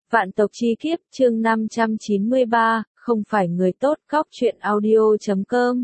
Vạn tộc chi kiếp, chương 593, không phải người tốt, góc truyện audio.com.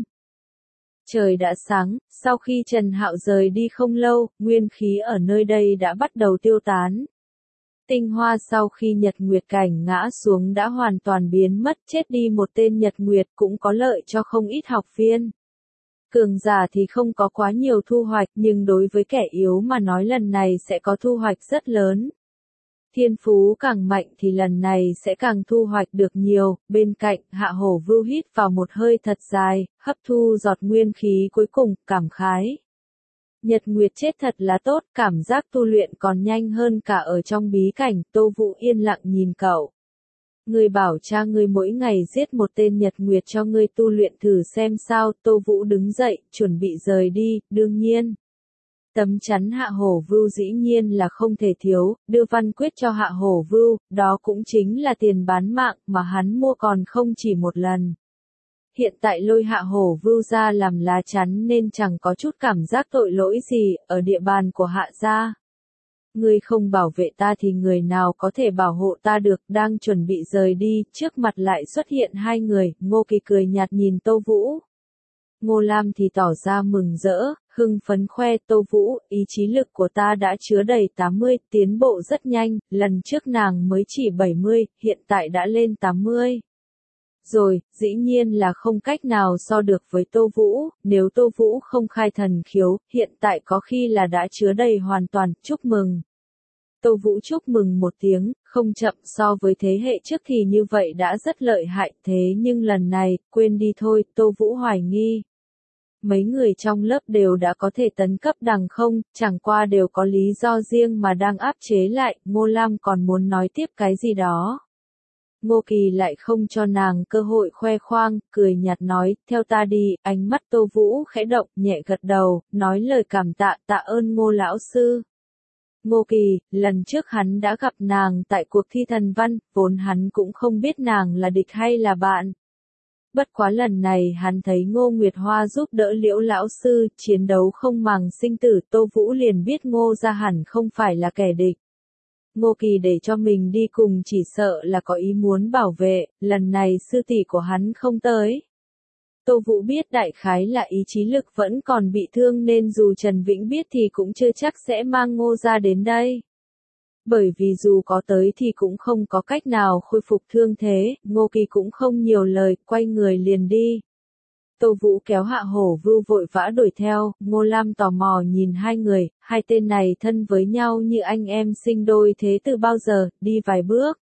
Trời đã sáng, sau khi Trần Hạo rời đi không lâu, nguyên khí ở nơi đây đã bắt đầu tiêu tán. Tinh hoa sau khi Nhật Nguyệt cảnh ngã xuống đã hoàn toàn biến mất, chết đi một tên Nhật Nguyệt cũng có lợi cho không ít học viên. Cường giả thì không có quá nhiều thu hoạch, nhưng đối với kẻ yếu mà nói lần này sẽ có thu hoạch rất lớn. Thiên phú càng mạnh thì lần này sẽ càng thu hoạch được nhiều. Bên cạnh, Hạ Hổ Vưu hít vào một hơi thật dài, hấp thu giọt nguyên khí cuối cùng, cảm khái. Nhật Nguyệt chết thật là tốt, cảm giác tu luyện còn nhanh hơn cả ở trong bí cảnh. Tô Vũ yên lặng nhìn cậu. Ngươi bảo cha ngươi mỗi ngày giết một tên Nhật Nguyệt cho ngươi tu luyện thử xem sao. Tô Vũ đứng dậy, chuẩn bị rời đi, đương nhiên. Tấm chắn Hạ Hổ Vưu dĩ nhiên là không thể thiếu, đưa văn quyết cho Hạ Hổ Vưu, đó cũng chính là tiền bán mạng mà hắn mua còn không chỉ một lần. Hiện tại lôi Hạ Hổ Vưu ra làm lá chắn nên chẳng có chút cảm giác tội lỗi gì, ở địa bàn của Hạ gia. Ngươi không bảo vệ ta thì người nào có thể bảo hộ ta được, đang chuẩn bị rời đi, trước mặt lại xuất hiện hai người, Ngô Kỳ cười nhạt nhìn Tô Vũ. Ngô Lam thì tỏ ra mừng rỡ, hưng phấn khoe Tô Vũ, ý chí lực của ta đã chứa đầy 80, tiến bộ rất nhanh, lần trước nàng mới chỉ 70, hiện tại đã lên 80. Rồi, dĩ nhiên là không cách nào so được với Tô Vũ, nếu Tô Vũ không khai thần khiếu, hiện tại có khi là đã chứa đầy hoàn toàn, chúc mừng. Tô Vũ chúc mừng một tiếng, không chậm so với thế hệ trước thì như vậy đã rất lợi hại, thế nhưng lần này, quên đi thôi, Tô Vũ hoài nghi. Mấy người trong lớp đều đã có thể tấn cấp đằng không, chẳng qua đều có lý do riêng mà đang áp chế lại, Ngô Lam còn muốn nói tiếp cái gì đó. Ngô Kỳ lại không cho nàng cơ hội khoe khoang, cười nhạt nói, theo ta đi, ánh mắt Tô Vũ khẽ động, nhẹ gật đầu, nói lời cảm tạ, tạ ơn Ngô lão sư. Ngô Kỳ, lần trước hắn đã gặp nàng tại cuộc thi thần văn, vốn hắn cũng không biết nàng là địch hay là bạn. Bất quá lần này hắn thấy Ngô Nguyệt Hoa giúp đỡ Liễu lão sư, chiến đấu không màng sinh tử, Tô Vũ liền biết Ngô gia hẳn không phải là kẻ địch. Ngô Kỳ để cho mình đi cùng chỉ sợ là có ý muốn bảo vệ, lần này sư tỷ của hắn không tới. Tô Vũ biết đại khái là ý chí lực vẫn còn bị thương nên dù Trần Vĩnh biết thì cũng chưa chắc sẽ mang Ngô gia đến đây. Bởi vì dù có tới thì cũng không có cách nào khôi phục thương thế, Ngô Kỳ cũng không nhiều lời, quay người liền đi. Tô Vũ kéo Hạ Hổ Vưu vội vã đuổi theo, Ngô Lam tò mò nhìn hai người, hai tên này thân với nhau như anh em sinh đôi thế từ bao giờ, đi vài bước.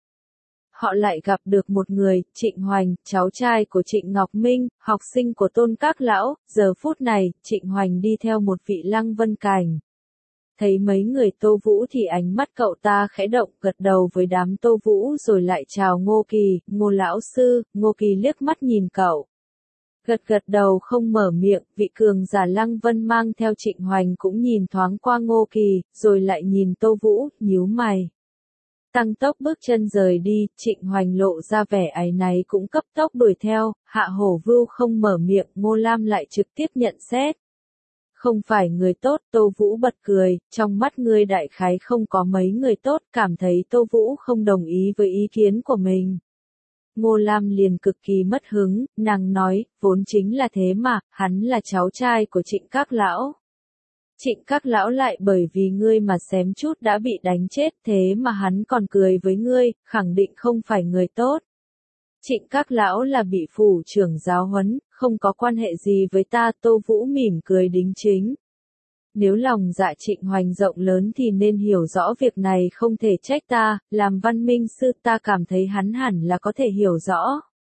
Họ lại gặp được một người, Trịnh Hoành, cháu trai của Trịnh Ngọc Minh, học sinh của Tôn Các Lão, giờ phút này, Trịnh Hoành đi theo một vị Lăng Vân Cảnh. Thấy mấy người Tô Vũ thì ánh mắt cậu ta khẽ động, gật đầu với đám Tô Vũ rồi lại chào Ngô Kỳ, Ngô lão sư. Ngô Kỳ liếc mắt nhìn cậu. Gật gật đầu không mở miệng, vị cường giả Lăng Vân mang theo Trịnh Hoành cũng nhìn thoáng qua Ngô Kỳ, rồi lại nhìn Tô Vũ, nhíu mày. Tăng tốc bước chân rời đi, Trịnh Hoành lộ ra vẻ áy náy cũng cấp tốc đuổi theo, Hạ Hổ Vưu không mở miệng, Ngô Lam lại trực tiếp nhận xét. Không phải người tốt, Tô Vũ bật cười, trong mắt ngươi đại khái không có mấy người tốt, cảm thấy Tô Vũ không đồng ý với ý kiến của mình. Ngô Lam liền cực kỳ mất hứng, nàng nói, vốn chính là thế mà, hắn là cháu trai của Trịnh Các Lão. Trịnh Các Lão lại bởi vì ngươi mà xém chút đã bị đánh chết, thế mà hắn còn cười với ngươi, khẳng định không phải người tốt. Trịnh Các Lão là bị phủ trưởng giáo huấn, không có quan hệ gì với ta, Tô Vũ mỉm cười đính chính. Nếu lòng dạ Trịnh Hoành rộng lớn thì nên hiểu rõ việc này không thể trách ta, làm văn minh sư ta cảm thấy hắn hẳn là có thể hiểu rõ.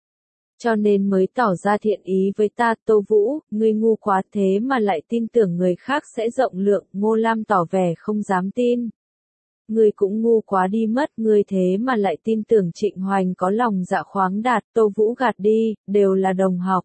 Cho nên mới tỏ ra thiện ý với ta, Tô Vũ, ngươi ngu quá thế mà lại tin tưởng người khác sẽ rộng lượng, Ngô Lam tỏ vẻ không dám tin. Ngươi cũng ngu quá đi mất, ngươi thế mà lại tin tưởng Trịnh Hoành có lòng dạ khoáng đạt, Tô Vũ gạt đi, đều là đồng học.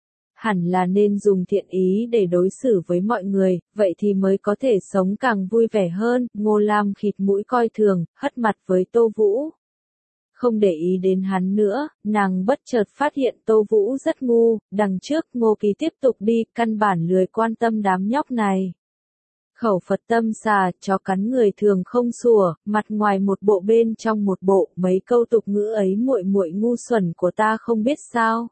Hẳn là nên dùng thiện ý để đối xử với mọi người, vậy thì mới có thể sống càng vui vẻ hơn, Ngô Lam khịt mũi coi thường, hất mặt với Tô Vũ. Không để ý đến hắn nữa, nàng bất chợt phát hiện Tô Vũ rất ngu, đằng trước Ngô Kỳ tiếp tục đi, căn bản lười quan tâm đám nhóc này. khẩu Phật tâm xà, chó cắn người thường không sủa, mặt ngoài một bộ bên trong một bộ, mấy câu tục ngữ ấy muội muội ngu xuẩn của ta không biết sao.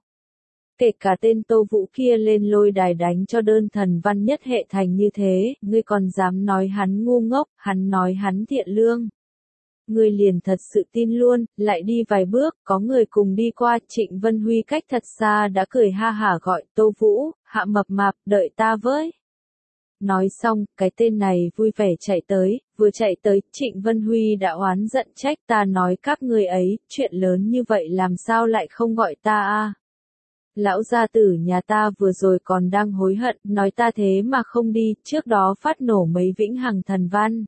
Kể cả tên Tô Vũ kia lên lôi đài đánh cho đơn thần văn nhất hệ thành như thế, ngươi còn dám nói hắn ngu ngốc, hắn nói hắn thiện lương. Ngươi liền thật sự tin luôn, lại đi vài bước, có người cùng đi qua, Trịnh Vân Huy cách thật xa đã cười ha hả gọi, Tô Vũ, Hạ mập mạp, đợi ta với. Nói xong, cái tên này vui vẻ chạy tới, vừa chạy tới, Trịnh Vân Huy đã oán giận trách ta nói các ngươi ấy, chuyện lớn như vậy làm sao lại không gọi ta a? Lão gia tử nhà ta vừa rồi còn đang hối hận, nói ta thế mà không đi, trước đó phát nổ mấy vĩnh hằng thần văn.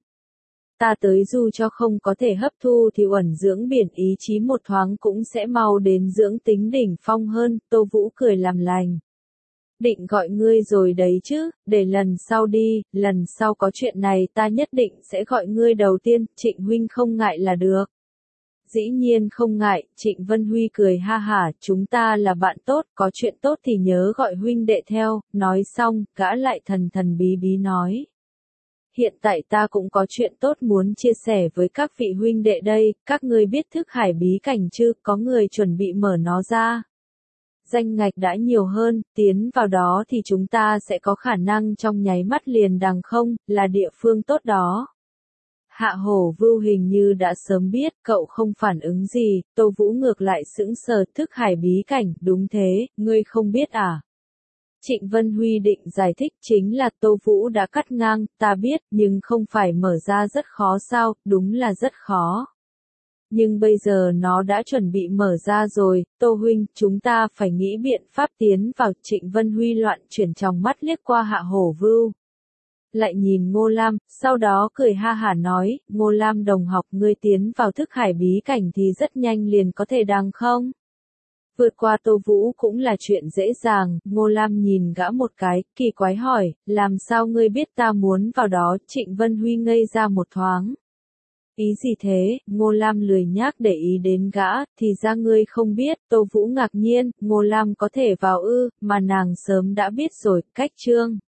Ta tới dù cho không có thể hấp thu thì uẩn dưỡng biển ý chí một thoáng cũng sẽ mau đến dưỡng tính đỉnh phong hơn, Tô Vũ cười làm lành. Định gọi ngươi rồi đấy chứ, để lần sau đi, lần sau có chuyện này ta nhất định sẽ gọi ngươi đầu tiên, Trịnh huynh không ngại là được. Dĩ nhiên không ngại, Trịnh Vân Huy cười ha hả, chúng ta là bạn tốt, có chuyện tốt thì nhớ gọi huynh đệ theo, nói xong, gã lại thần thần bí bí nói. Hiện tại ta cũng có chuyện tốt muốn chia sẻ với các vị huynh đệ đây, các ngươi biết thức hải bí cảnh chứ, có người chuẩn bị mở nó ra. Danh ngạch đã nhiều hơn, tiến vào đó thì chúng ta sẽ có khả năng trong nháy mắt liền đằng không, là địa phương tốt đó. Hạ Hổ Vưu hình như đã sớm biết, cậu không phản ứng gì, Tô Vũ ngược lại sững sờ, thức hải bí cảnh, đúng thế, ngươi không biết à? Trịnh Vân Huy định giải thích chính là Tô Vũ đã cắt ngang, ta biết, nhưng không phải mở ra rất khó sao, đúng là rất khó. Nhưng bây giờ nó đã chuẩn bị mở ra rồi, Tô huynh, chúng ta phải nghĩ biện pháp tiến vào. Trịnh Vân Huy loạn chuyển tròng mắt liếc qua Hạ Hổ Vưu. Lại nhìn Ngô Lam, sau đó cười ha hả nói, Ngô Lam đồng học ngươi tiến vào thức hải bí cảnh thì rất nhanh liền có thể đằng không? Vượt qua Tô Vũ cũng là chuyện dễ dàng, Ngô Lam nhìn gã một cái, kỳ quái hỏi, làm sao ngươi biết ta muốn vào đó, Trịnh Vân Huy ngây ra một thoáng. Ý gì thế, Ngô Lam lười nhác để ý đến gã, thì ra ngươi không biết, Tô Vũ ngạc nhiên, Ngô Lam có thể vào ư, mà nàng sớm đã biết rồi, cách chương.